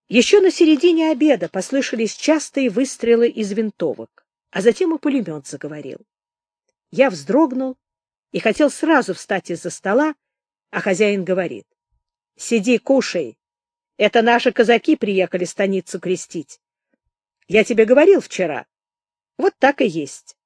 Еще на середине обеда послышались частые выстрелы из винтовок, а затем и пулемет заговорил. Я вздрогнул и хотел сразу встать из-за стола, а хозяин говорит: «Сиди, кушай. Это наши казаки приехали станицу крестить. Я тебе говорил вчера. Вот так и есть».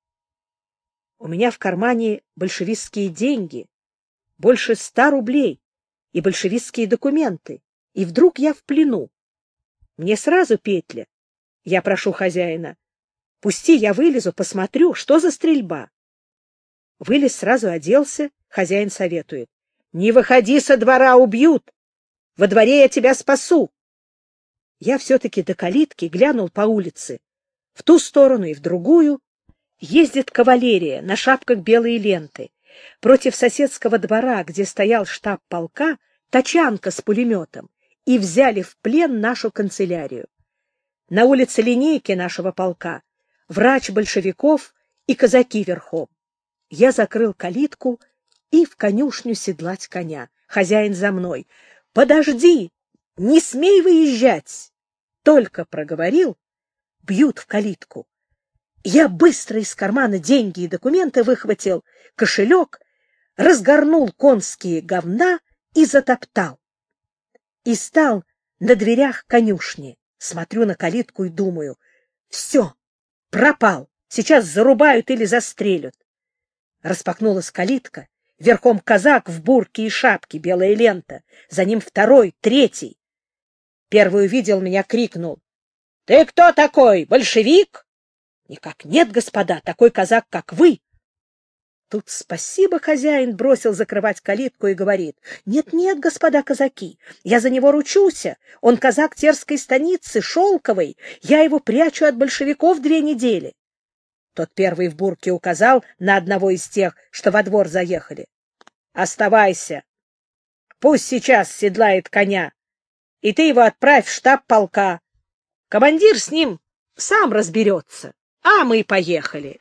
У меня в кармане большевистские деньги, больше 100 рублей, и большевистские документы, и вдруг я в плену. Мне сразу петля. Я прошу хозяина: «Пусти, я вылезу, посмотрю, что за стрельба». Вылез, сразу оделся, хозяин советует: «Не выходи со двора, убьют. Во дворе я тебя спасу». Я все-таки до калитки глянул по улице. В ту сторону и в другую ездит кавалерия, на шапках белые ленты. Против соседского двора, где стоял штаб полка, тачанка с пулеметом, и взяли в плен нашу канцелярию. На улице линейки нашего полка врач большевиков и казаки верхом. Я закрыл калитку и в конюшню седлать коня. Хозяин за мной: «Подожди! Не смей выезжать!» Только проговорил, бьют в калитку. Я быстро из кармана деньги и документы выхватил, кошелек, разгорнул конские говна и затоптал. И стал на дверях конюшни. Смотрю на калитку и думаю: все, пропал, сейчас зарубают или застрелят. Распахнулась калитка, верхом казак в бурке и шапке, белая лента, за ним второй, третий. Первый увидел меня, крикнул: «Ты кто такой, большевик?» «Никак нет, господа, такой казак, как вы». Тут спасибо хозяин бросил закрывать калитку и говорит: «Нет-нет, господа казаки, я за него ручуся. Он казак Терской станицы, шелковый. Я его прячу от большевиков 2 недели». Тот первый в бурке указал на одного из тех, что во двор заехали. «Оставайся. Пусть сейчас седлает коня, и ты его отправь в штаб полка. Командир с ним сам разберется, а мы поехали».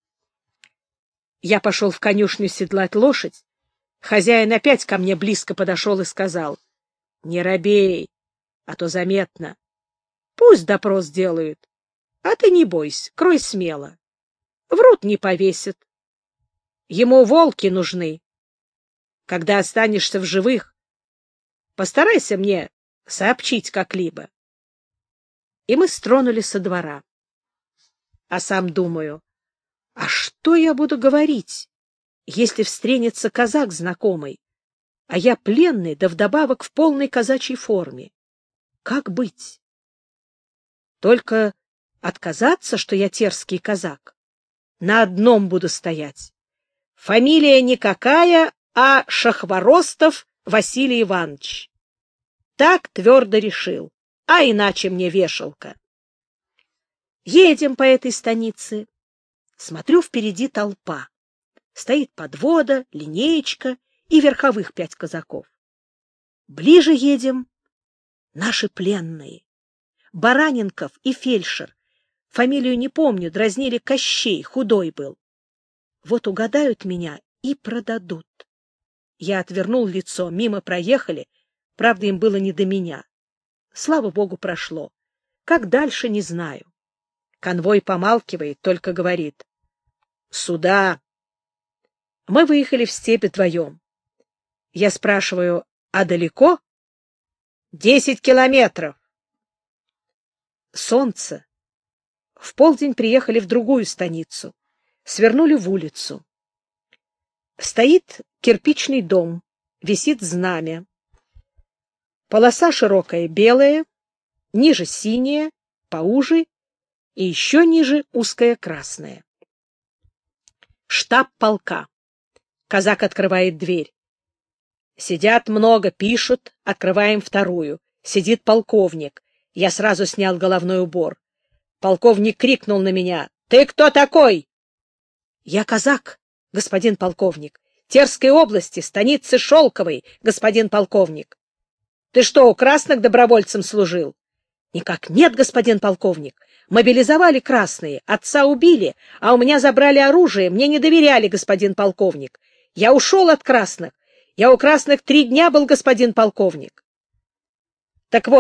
Я пошел в конюшню седлать лошадь. Хозяин опять ко мне близко подошел и сказал: «Не робей, а то заметно. Пусть допрос делают, а ты не бойся, крой смело. Врут, не повесят. Ему волки нужны. Когда останешься в живых, постарайся мне сообщить как-либо». И мы стронули со двора. А сам думаю: а что я буду говорить, если встретится казак знакомый, а я пленный, да вдобавок в полной казачьей форме? Как быть? Только отказаться, что я терский казак? На одном буду стоять: фамилия никакая, а Шахворостов Василий Иванович. Так твердо решил, а иначе мне вешалка. Едем по этой станице. Смотрю, впереди толпа. Стоит подвода, линеечка и верховых 5 казаков. Ближе едем. Наши пленные. Бараненков и фельдшер. Фамилию не помню, дразнили Кощей, худой был. Вот угадают меня и продадут. Я отвернул лицо, мимо проехали, правда, им было не до меня. Слава богу, прошло. Как дальше, не знаю. Конвой помалкивает, только говорит: «Сюда». Мы выехали в степь вдвоем. Я спрашиваю: «А далеко?» 10 километров. Солнце. В полдень приехали в другую станицу. Свернули в улицу. Стоит кирпичный дом, висит знамя. Полоса широкая белая, ниже синяя, поуже, и еще ниже узкая красная. Штаб полка. Казак открывает дверь. Сидят много, пишут, открываем вторую. Сидит полковник. Я сразу снял головной убор. Полковник крикнул на меня: «Ты кто такой?» «Я казак, господин полковник. Терской области, станицы Шелковой, господин полковник». «Ты что, у красных добровольцем служил?» «Никак нет, господин полковник. Мобилизовали красные, отца убили, а у меня забрали оружие, мне не доверяли, господин полковник. Я ушел от красных. Я у красных 3 дня был, господин полковник». «Так вот,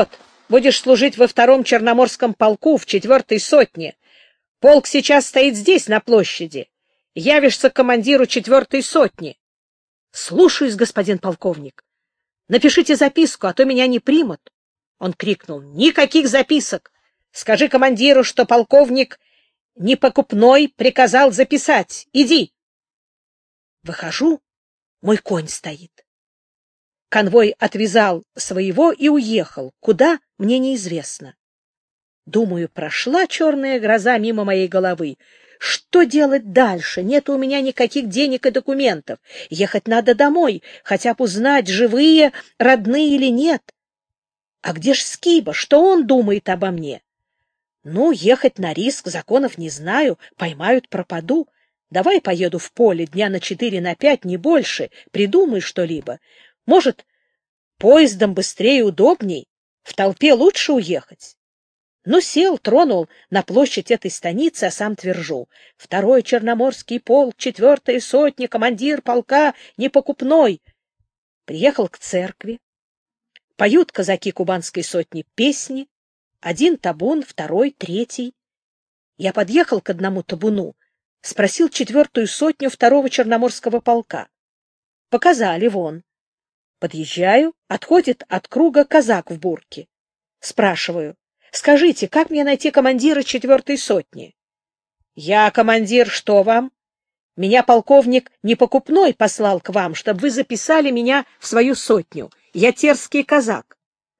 Будешь служить во 2-м Черноморском полку в 4-й сотне. Полк сейчас стоит здесь, на площади. Явишься к командиру 4-й сотни. — Слушаюсь, господин полковник. Напишите записку, а то меня не примут. Он крикнул: — Никаких записок! Скажи командиру, что полковник Непокупной приказал записать. Иди! Выхожу, мой конь стоит. Конвой отвязал своего и уехал. Куда, мне неизвестно. Думаю, прошла черная гроза мимо моей головы. Что делать дальше? Нет у меня никаких денег и документов. Ехать надо домой, хотя бы узнать, живые, родные или нет. А где ж Скиба? Что он думает обо мне? Ну, ехать на риск, законов не знаю, поймают, пропаду. Давай поеду в поле дня на 4, на 5, не больше, придумай что-либо. Может, поездом быстрее и удобней, в толпе лучше уехать. Ну, сел, тронул на площадь этой станицы, а сам твержу: 2-й Черноморский полк, 4-я сотня, командир полка Непокупной. Приехал к церкви. Поют казаки кубанской сотни песни. 1 табун, 2-й, 3-й. Я подъехал к одному табуну, спросил 4-ю сотню 2-го Черноморского полка. Показали вон. Подъезжаю, отходит от круга казак в бурке. Спрашиваю: скажите, как мне найти командира 4-й сотни? Я командир, что вам? Меня полковник Непокупной послал к вам, чтобы вы записали меня в свою сотню. Я терский казак.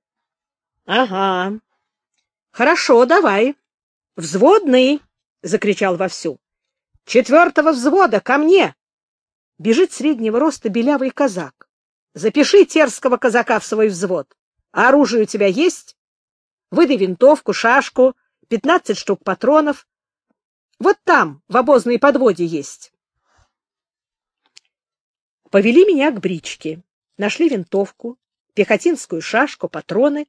Ага. Хорошо, давай. Взводный, закричал вовсю. 4-го взвода ко мне. Бежит среднего роста белявый казак. Запиши терского казака в свой взвод. А оружие у тебя есть? Выдай винтовку, шашку, 15 штук патронов. Вот там, в обозной подводе есть. Повели меня к бричке. Нашли винтовку, пехотинскую шашку, патроны.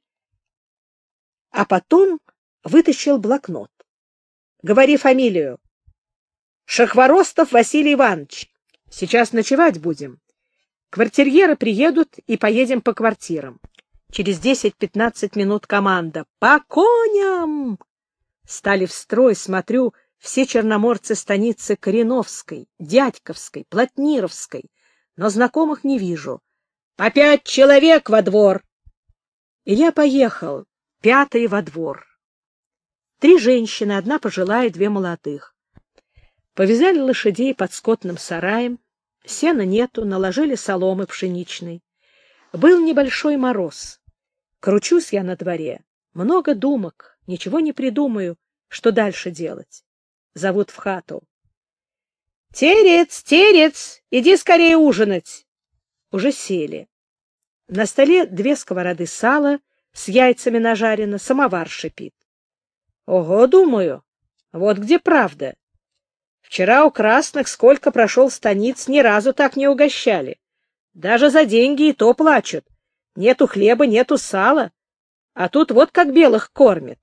А потом вытащил блокнот. Говори фамилию. Шахворостов Василий Иванович. Сейчас ночевать будем. Квартирьеры приедут, и поедем по квартирам. Через 10-15 минут команда: по коням! Стали в строй, смотрю, все черноморцы станицы Кореновской, Дядьковской, Плотнировской, но знакомых не вижу. По 5 человек во двор. И я поехал, 5-й во двор. 3 женщины, 1 пожилая, 2 молодых. Повязали лошадей под скотным сараем, сена нету, наложили соломы пшеничной. Был небольшой мороз. Кручусь я на дворе, много думок, ничего не придумаю, что дальше делать. Зовут в хату. — Терец, терец, иди скорее ужинать. Уже сели. На столе 2 сковороды сала, с яйцами нажарено, самовар шипит. Ого, думаю, вот где правда. Вчера у красных сколько прошел станиц, ни разу так не угощали. Даже за деньги и то плачут. Нету хлеба, нету сала. А тут вот как белых кормят.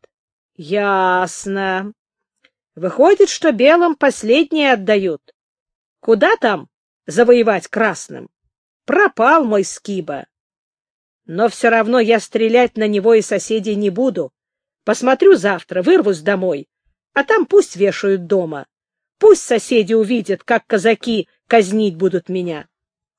Ясно. Выходит, что белым последние отдают. Куда там завоевать красным? Пропал мой Скиба. Но все равно я стрелять на него и соседей не буду. Посмотрю завтра, вырвусь домой, а там пусть вешают дома. Пусть соседи увидят, как казаки казнить будут меня.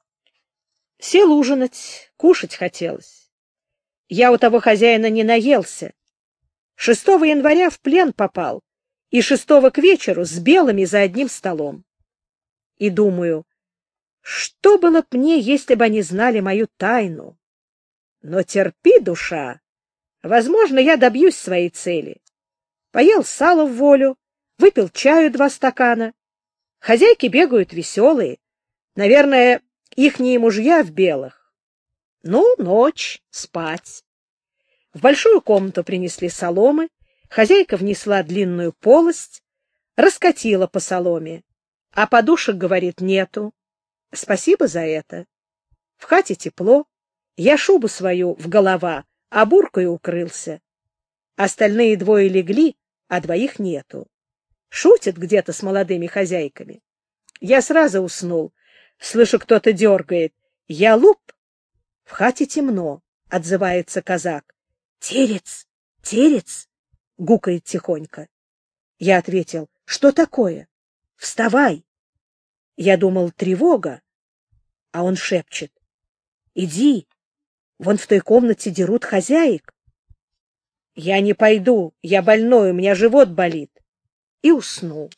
Сел ужинать, кушать хотелось. Я у того хозяина не наелся. 6 января в плен попал, и 6 к вечеру с белыми за одним столом. И думаю, что было б мне, если бы они знали мою тайну? Но терпи, душа, возможно, я добьюсь своей цели. Поел сало в волю, выпил чаю 2 стакана. Хозяйки бегают веселые. Наверное, ихние мужья в белых. Ну, ночь, спать. В большую комнату принесли соломы, хозяйка внесла длинную полость, раскатила по соломе, а подушек, говорит, нету. Спасибо за это. В хате тепло, я шубу свою в голова, а буркой укрылся. Остальные 2 легли, а 2 нету. Шутят где-то с молодыми хозяйками. Я сразу уснул. Слышу, кто-то дергает. Я луп. В хате темно, отзывается казак. Терец, Терец гукает тихонько. Я ответил: что такое? Вставай. Я думал, тревога, а он шепчет: иди, вон в той комнате дерут хозяек. Я не пойду, я больной, у меня живот болит. И уснул.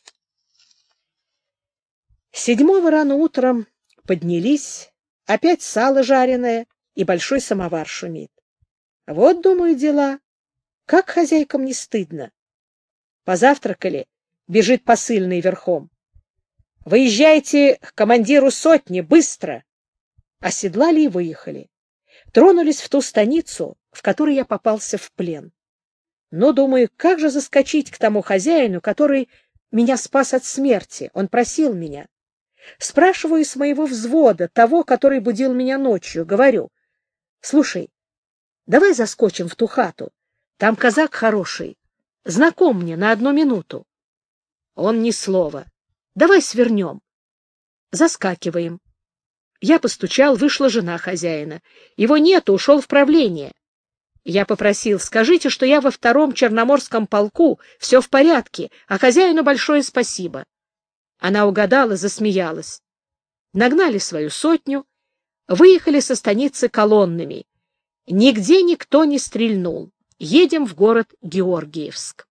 7-го рано утром поднялись, опять сало жареное и большой самовар шумит. Вот, думаю, дела. Как хозяйкам не стыдно. Позавтракали, бежит посыльный верхом: выезжайте к командиру сотни, быстро! Оседлали и выехали. Тронулись в ту станицу, в которой я попался в плен. Но, думаю, как же заскочить к тому хозяину, который меня спас от смерти? Он просил меня. Спрашиваю с моего взвода, того, который будил меня ночью. Говорю: слушай, давай заскочим в ту хату. Там казак хороший, знаком мне на 1 минуту. Он ни слова. Давай свернем. Заскакиваем. Я постучал, вышла жена хозяина. Его нету, ушел в правление. Я попросил: скажите, что я во 2-м Черноморском полку, все в порядке, а хозяину большое спасибо. Она угадала, засмеялась. Нагнали свою сотню, выехали со станицы колоннами. Нигде никто не стрельнул. Едем в город Георгиевск.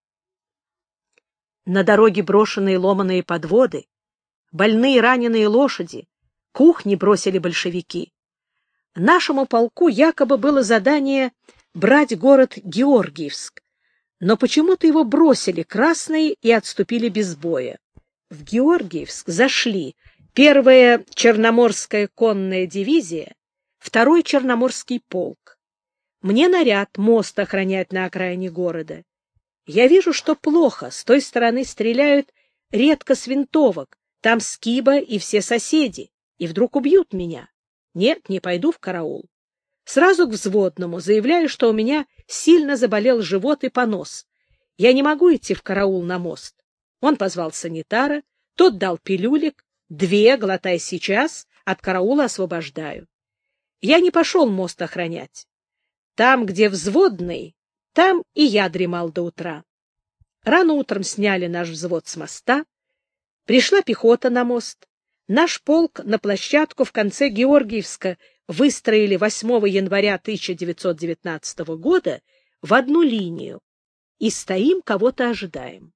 На дороге брошенные ломаные подводы, больные раненые лошади, кухни бросили большевики. Нашему полку якобы было задание брать город Георгиевск, но почему-то его бросили красные и отступили без боя. В Георгиевск зашли 1-я Черноморская конная дивизия, 2-й Черноморский полк. Мне наряд, мост охранять на окраине города. Я вижу, что плохо, с той стороны стреляют редко с винтовок, там Скиба и все соседи, и вдруг убьют меня. Нет, не пойду в караул. Сразу к взводному заявляю, что у меня сильно заболел живот и понос. Я не могу идти в караул на мост. Он позвал санитара, тот дал пилюлек, 2, глотай сейчас, от караула освобождаю. Я не пошел мост охранять. Там, где взводный, там и я дремал до утра. Рано утром сняли наш взвод с моста, пришла пехота на мост. Наш полк на площадку в конце Георгиевска выстроили 8 января 1919 года в одну линию и стоим, кого-то ожидаем.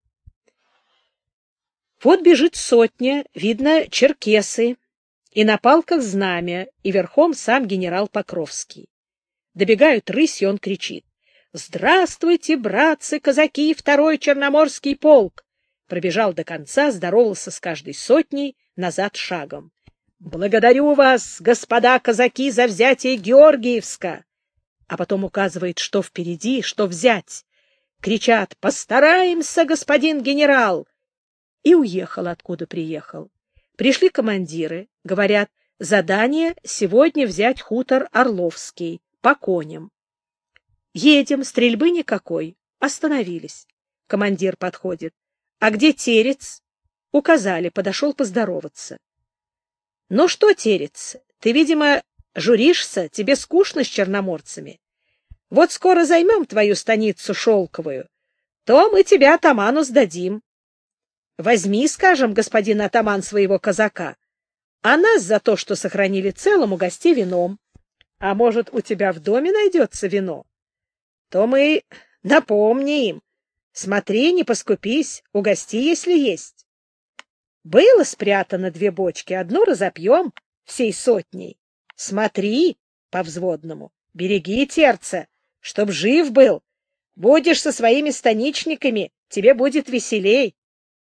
Вот бежит сотня, видно, черкесы, и на палках знамя, и верхом сам генерал Покровский. Добегают рысью, он кричит: «Здравствуйте, братцы, казаки, 2-й Черноморский полк!» Пробежал до конца, здоровался с каждой сотней, назад шагом. «Благодарю вас, господа казаки, за взятие Георгиевска!» А потом указывает, что впереди, что взять. Кричат: «Постараемся, господин генерал!» И уехал, откуда приехал. Пришли командиры, говорят: задание сегодня взять хутор Орловский, по коням. Едем, стрельбы никакой. Остановились. Командир подходит: а где Терец? Указали, подошел поздороваться. Ну что, Терец, ты, видимо, журишься, тебе скучно с черноморцами. Вот скоро займем твою станицу Шелковую, то мы тебя атаману сдадим. Возьми, скажем, господин атаман, своего казака, а нас за то, что сохранили целым, угости вином. А может, у тебя в доме найдется вино? То мы напомним. Смотри, не поскупись, угости, если есть. Было спрятано 2 бочки, одну разопьем всей сотней. Смотри, по взводному, береги Терца, чтоб жив был. Будешь со своими станичниками, тебе будет веселей.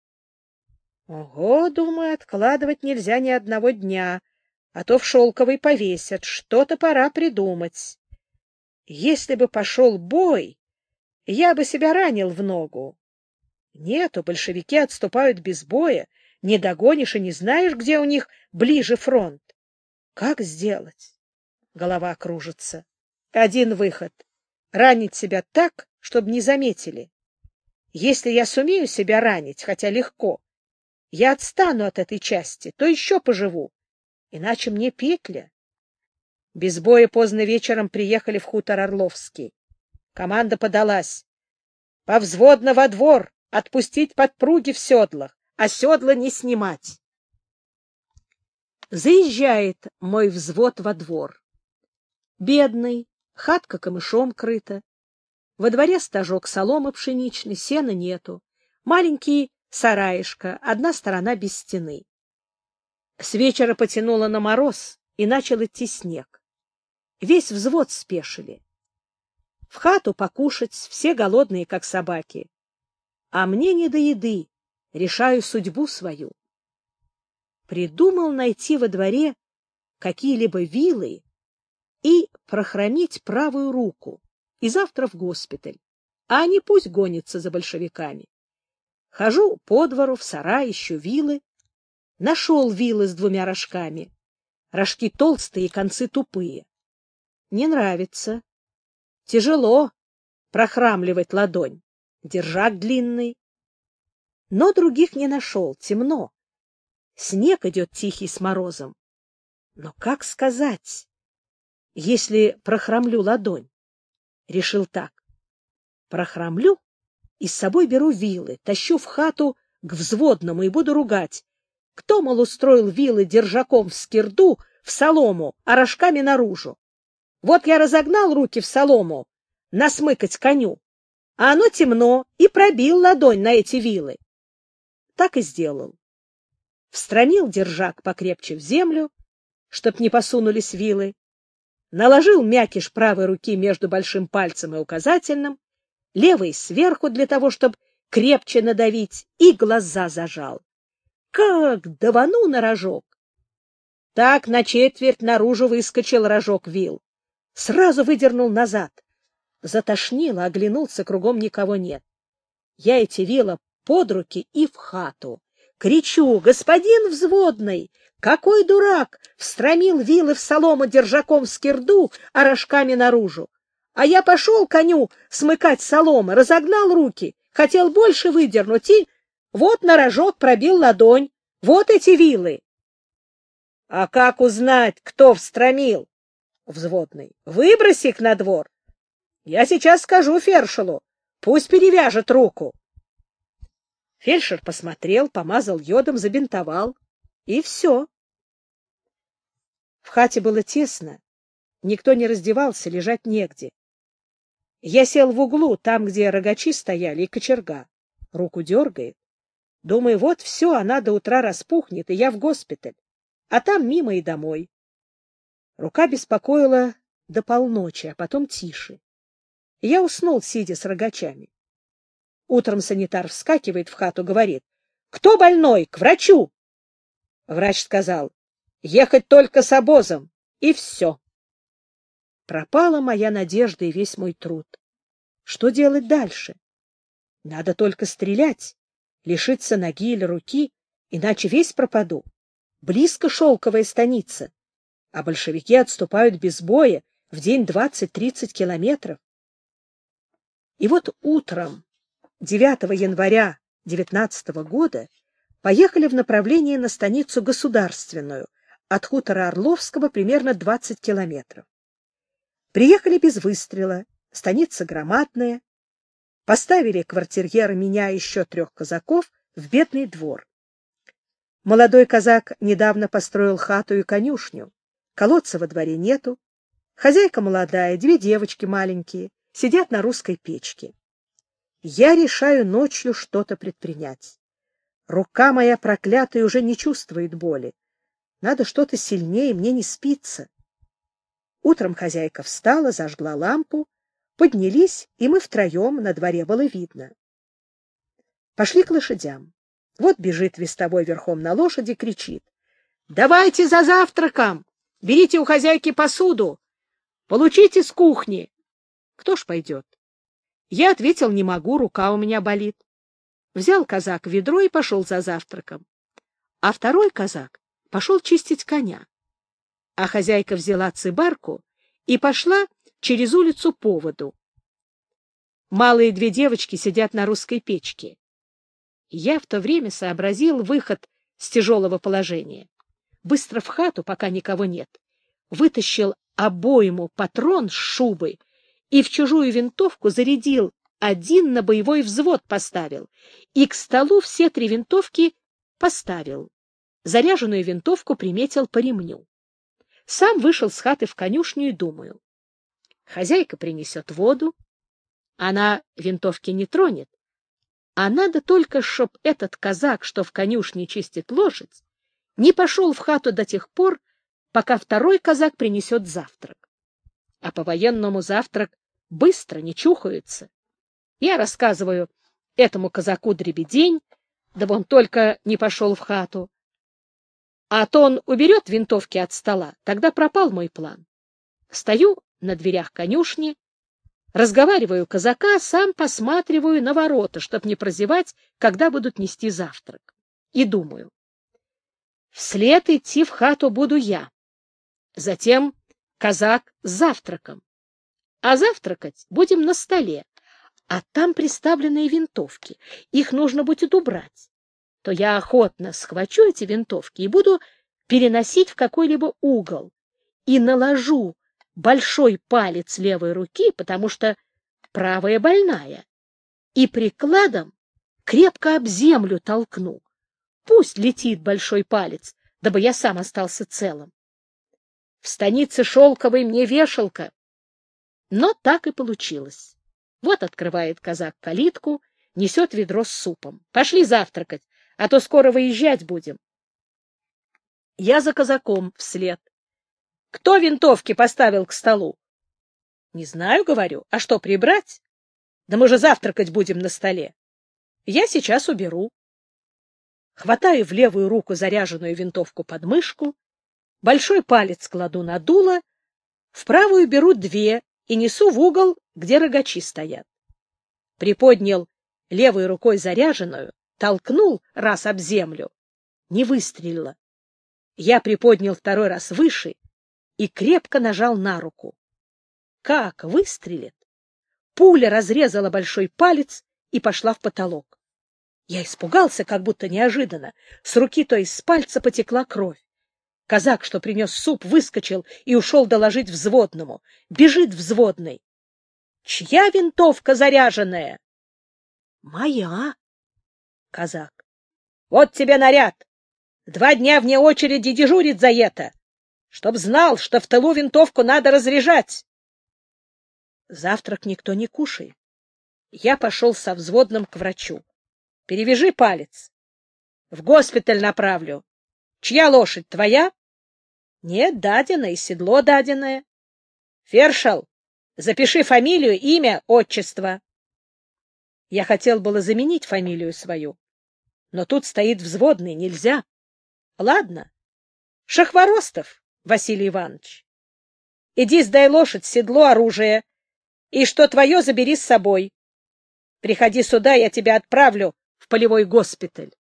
Ого, думаю, откладывать нельзя ни одного дня, а то в Шелковой повесят, что-то пора придумать. Если бы пошел бой, я бы себя ранил в ногу. Нету, большевики отступают без боя, не догонишь и не знаешь, где у них ближе фронт. Как сделать? Голова кружится. Один выход — ранить себя так, чтобы не заметили. Если я сумею себя ранить, хотя легко, я отстану от этой части, то еще поживу, иначе мне петля. Без боя поздно вечером приехали в хутор Орловский. Команда подалась. Повзводно во двор, отпустить подпруги в седлах, а седла не снимать. Заезжает мой взвод во двор. Бедный, хатка камышом крыта. Во дворе стажок соломы пшеничной, сена нету. Маленький сараишко, одна сторона без стены. С вечера потянуло на мороз, и начал идти снег. Весь взвод спешили. В хату покушать, все голодные, как собаки. А мне не до еды, решаю судьбу свою. Придумал найти во дворе какие-либо вилы и прохромить правую руку, и завтра в госпиталь, а они пусть гонятся за большевиками. Хожу по двору, в сарай, ищу вилы. Нашел вилы с 2 рожками. Рожки толстые, концы тупые. Не нравится. Тяжело прохрамливать ладонь. Держак длинный. Но других не нашел, темно. Снег идет тихий с морозом. Но как сказать, если прохромлю ладонь? Решил так. Прохромлю и с собой беру вилы, тащу в хату к взводному и буду ругать. Кто, мол, устроил вилы держаком в скирду, в солому, а рожками наружу? Вот я разогнал руки в солому, насмыкать коню, а оно темно, и пробил ладонь на эти вилы. Так и сделал. Встромил держак покрепче в землю, чтоб не посунулись вилы, наложил мякиш правой руки между большим пальцем и указательным, левой сверху для того, чтобы крепче надавить, и глаза зажал. Как давану на рожок! Так на четверть наружу выскочил рожок вил. Сразу выдернул назад. Затошнило, оглянулся, кругом никого нет. Я эти вила под руки и в хату. Кричу: господин взводный, какой дурак встромил вилы в солому держаком в скирду, а рожками наружу. А я пошел коню смыкать соломы, разогнал руки, хотел больше выдернуть, и вот на рожок пробил ладонь. Вот эти вилы. — А как узнать, кто встромил? Взводный. — Выбрось их на двор. Я сейчас скажу фельдшеру, пусть перевяжет руку. Фельдшер посмотрел, помазал йодом, забинтовал, и все. В хате было тесно, никто не раздевался, лежать негде. Я сел в углу, там, где рогачи стояли, и кочерга. Руку дергает. Думаю, вот все, она до утра распухнет, и я в госпиталь, а там мимо и домой. Рука беспокоила до полночи, а потом тише. И я уснул, сидя с рогачами. Утром санитар вскакивает в хату, говорит: «Кто больной? К врачу!» Врач сказал: «Ехать только с обозом». И все. Пропала моя надежда и весь мой труд. Что делать дальше? Надо только стрелять, лишиться ноги или руки, иначе весь пропаду. Близко шелковая станица, а большевики отступают без боя, в день 20-30 километров. И вот утром 9 января 19 года поехали в направлении на станицу Государственную, от хутора Орловского примерно 20 километров. Приехали без выстрела, станица громадная. Поставили квартирьера меня и еще 3 казаков в бедный двор. Молодой казак недавно построил хату и конюшню. Колодца во дворе нету. Хозяйка молодая, 2 девочки маленькие, сидят на русской печке. Я решаю ночью что-то предпринять. Рука моя проклятая уже не чувствует боли. Надо что-то сильнее, мне не спится. Утром хозяйка встала, зажгла лампу, поднялись, и мы втроем, на дворе было видно. Пошли к лошадям. Вот бежит вестовой верхом на лошади, кричит: «Давайте за завтраком! Берите у хозяйки посуду! Получите с кухни!» Кто ж пойдет? Я ответил: не могу, рука у меня болит. Взял казак ведро и пошел за завтраком. А второй казак пошел чистить коня. А хозяйка взяла цыбарку и пошла через улицу по воду. Малые 2 девочки сидят на русской печке. Я в то время сообразил выход с тяжелого положения. Быстро в хату, пока никого нет, вытащил обойму патрон с шубы и в чужую винтовку зарядил один на боевой взвод поставил, и к столу все 3 винтовки поставил. Заряженную винтовку приметил по ремню. Сам вышел с хаты в конюшню и думаю. Хозяйка принесет воду, она винтовки не тронет, а надо только, чтоб этот казак, что в конюшне чистит лошадь, не пошел в хату до тех пор, пока второй казак принесет завтрак. А по-военному завтрак быстро, не чухаются. Я рассказываю этому казаку дребедень, да он только не пошел в хату. А то он уберет винтовки от стола, тогда пропал мой план. Стою на дверях конюшни, разговариваю казака, сам посматриваю на ворота, чтоб не прозевать, когда будут нести завтрак. И думаю, вслед идти в хату буду я, затем казак с завтраком, а завтракать будем на столе, а там приставленные винтовки, их нужно будет убрать. То я охотно схвачу эти винтовки и буду переносить в какой-либо угол и наложу большой палец левой руки, потому что правая больная, и прикладом крепко об землю толкну. Пусть летит большой палец, дабы я сам остался целым. В станице Шелковой мне вешалка. Но так и получилось. Вот открывает казак калитку, несет ведро с супом. Пошли завтракать, а то скоро выезжать будем. Я за казаком вслед. Кто винтовки поставил к столу? Не знаю, говорю. А что, прибрать? Да мы же завтракать будем на столе. Я сейчас уберу. Хватаю в левую руку заряженную винтовку под мышку, большой палец кладу на дуло, в правую беру 2 и несу в угол, где рогачи стоят. Приподнял левой рукой заряженную, толкнул раз об землю, не выстрелила. Я приподнял 2-й раз выше и крепко нажал на руку. Как выстрелит? Пуля разрезала большой палец и пошла в потолок. Я испугался, как будто неожиданно. С руки, то есть с пальца, потекла кровь. Казак, что принес суп, выскочил и ушел доложить взводному. Бежит взводный. — Чья винтовка заряженная? — Моя. Казак. — Вот тебе наряд. 2 дня вне очереди дежурит за это. Чтоб знал, что в тылу винтовку надо разряжать. Завтрак никто не кушает. Я пошел со взводным к врачу. Перевяжи палец. В госпиталь направлю. Чья лошадь, твоя? Нет, даденая, и седло даденое. Фершел, запиши фамилию, имя, отчество. Я хотел было заменить фамилию свою, но тут стоит взводный, нельзя. Ладно. Шахворостов Василий Иванович. Иди сдай лошадь, седло, оружие, и что твое забери с собой. Приходи сюда, я тебя отправлю в полевой госпиталь.